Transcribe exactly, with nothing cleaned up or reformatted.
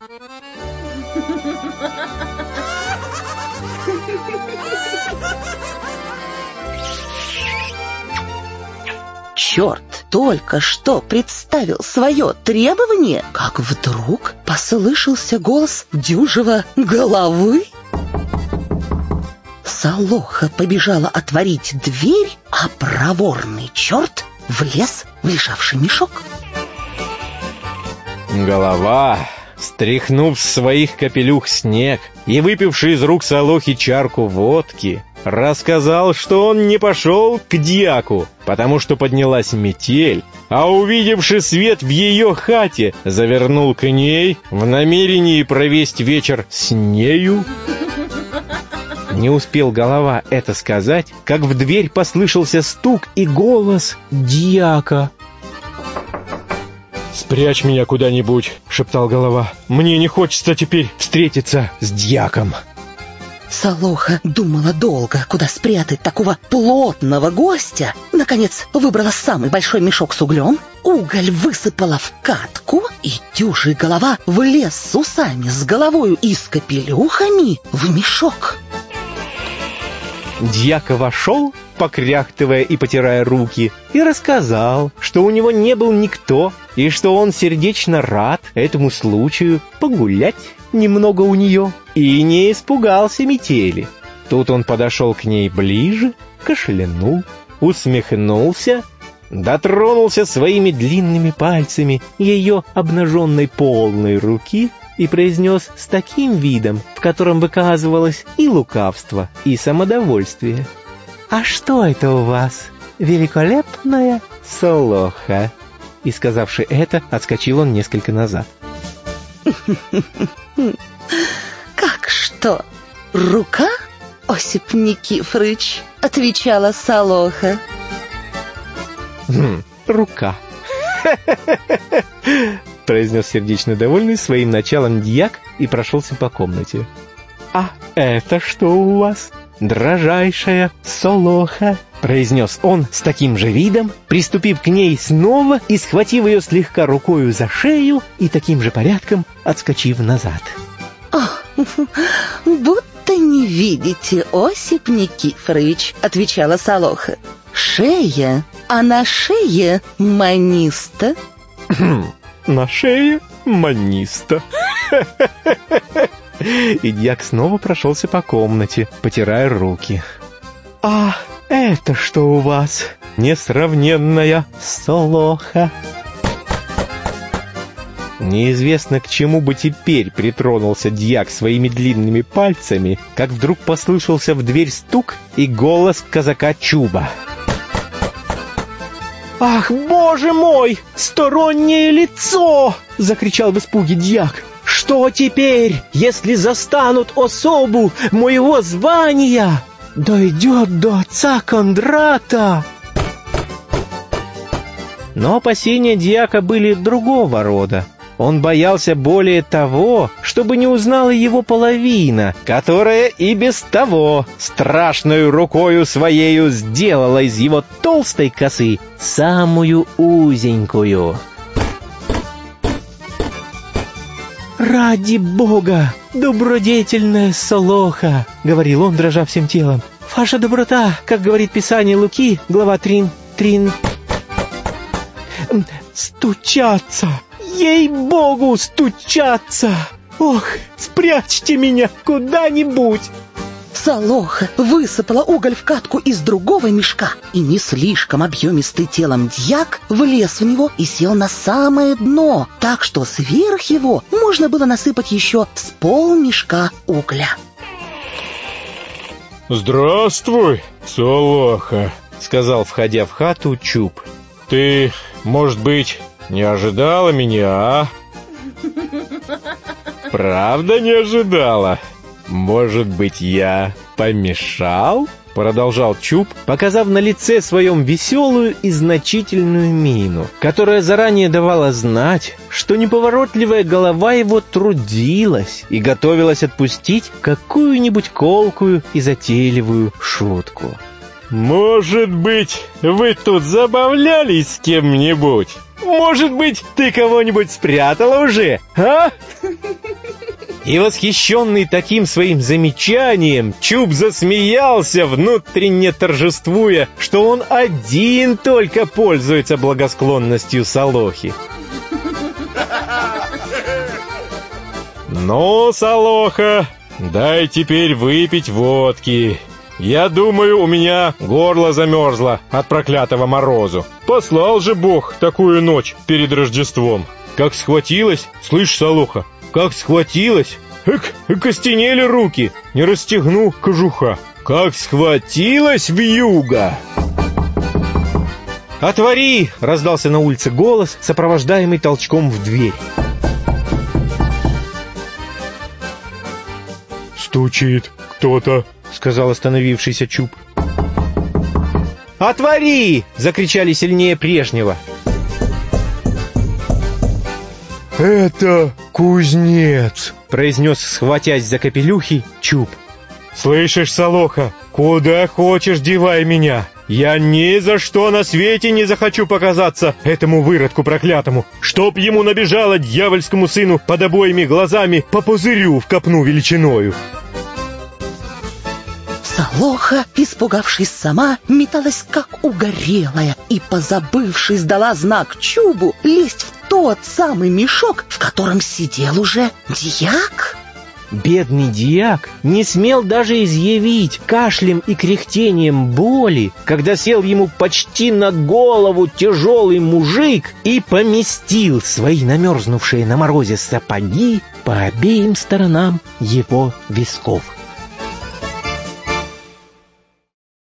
Черт только что представил свое требование, как вдруг послышался голос дюжего головы. Солоха побежала отворить дверь, а проворный черт влез в лежавший мешок. Голова, стряхнув с своих капелюх снег и выпивший из рук Солохи чарку водки, рассказал, что он не пошел к дьяку, потому что поднялась метель, а увидевши свет в ее хате, завернул к ней в намерении провести вечер с нею. Не успел голова это сказать, как в дверь послышался стук и голос дьяка. «Спрячь меня куда-нибудь», — шептал голова. «Мне не хочется теперь встретиться с дьяком». Солоха думала долго, куда спрятать такого плотного гостя. Наконец выбрала самый большой мешок с углем, уголь высыпала в катку, и дюжий голова влез с усами, с головою и с капелюхами в мешок. Дьяк вошел, покряхтывая и потирая руки, и рассказал, что у него не был никто, и что он сердечно рад этому случаю погулять немного у нее, и не испугался метели. Тут он подошел к ней ближе, кашлянул, усмехнулся, дотронулся своими длинными пальцами ее обнаженной полной руки и произнес с таким видом, в котором выказывалось и лукавство, и самодовольствие: «А что это у вас, великолепная Солоха?» И, сказавши это, отскочил он несколько назад. «Как что? Рука, Осип Никифорыч?» — отвечала Солоха. «Хм, рука», — произнес сердечно довольный своим началом дьяк и прошелся по комнате. «А это что у вас, дрожайшая Солоха?» — произнес он с таким же видом, приступив к ней снова и схватив ее слегка рукою за шею и таким же порядком отскочив назад. «О, будто не видите, Осип Никифорович», — отвечала Солоха. «Шея, а на шее маниста». «На шее маниста». И дьяк снова прошелся по комнате, потирая руки. «А это что у вас, несравненная Солоха?» Неизвестно, к чему бы теперь притронулся дьяк своими длинными пальцами, как вдруг послышался в дверь стук и голос казака Чуба. «Ах, боже мой, стороннее лицо!» — закричал в испуге дьяк. «Что теперь, если застанут особу моего звания? Дойдет до отца Кондрата!» Но опасения дьяка были другого рода. Он боялся более того, чтобы не узнала его половина, которая и без того страшною рукою своею сделала из его толстой косы самую узенькую. «Ради Бога, добродетельная Солоха!» — говорил он, дрожа всем телом. «Ваша доброта, как говорит Писание Луки, глава трин, трин... стучаться! Ей-богу, стучаться! Ох, спрячьте меня куда-нибудь!» Солоха высыпала уголь в катку из другого мешка, и не слишком объемистый телом дьяк влез в него и сел на самое дно, так что сверх его можно было насыпать еще с полмешка угля. «Здравствуй, Солоха», — сказал, входя в хату, Чуб. «Ты, может быть, не ожидала меня, а?» «Правда не ожидала? Может быть, я помешал?» — продолжал Чуб, показав на лице своем веселую и значительную мину, которая заранее давала знать, что неповоротливая голова его трудилась и готовилась отпустить какую-нибудь колкую и затейливую шутку. «Может быть, вы тут забавлялись с кем-нибудь? Может быть, ты кого-нибудь спрятала уже, а?» И восхищенный таким своим замечанием, Чуб засмеялся, внутренне торжествуя, что он один только пользуется благосклонностью Солохи. «Ну, Солоха, дай теперь выпить водки. Я думаю, у меня горло замерзло от проклятого морозу. Послал же Бог такую ночь перед Рождеством. Как схватилась, слышь, Солоха, как схватилась, эк, окостенели руки, не расстегну кожуха. Как схватилась вьюга!» «Отвори!» — раздался на улице голос, сопровождаемый толчком в дверь. «Стучит кто-то», — сказал остановившийся Чуб. «Отвори!» — закричали сильнее прежнего. «Это кузнец», — произнес, схватясь за капелюхи, Чуб. «Слышишь, Солоха, куда хочешь девай меня. Я ни за что на свете не захочу показаться этому выродку проклятому, чтоб ему набежало дьявольскому сыну под обоими глазами по пузырю в копну величиною». Солоха, испугавшись сама, металась как угорелая и, позабывшись, дала знак Чубу лезть в тот самый мешок, в котором сидел уже дьяк. Бедный дьяк не смел даже изъявить кашлем и кряхтением боли, когда сел ему почти на голову тяжелый мужик и поместил свои намерзнувшие на морозе сапоги по обеим сторонам его висков.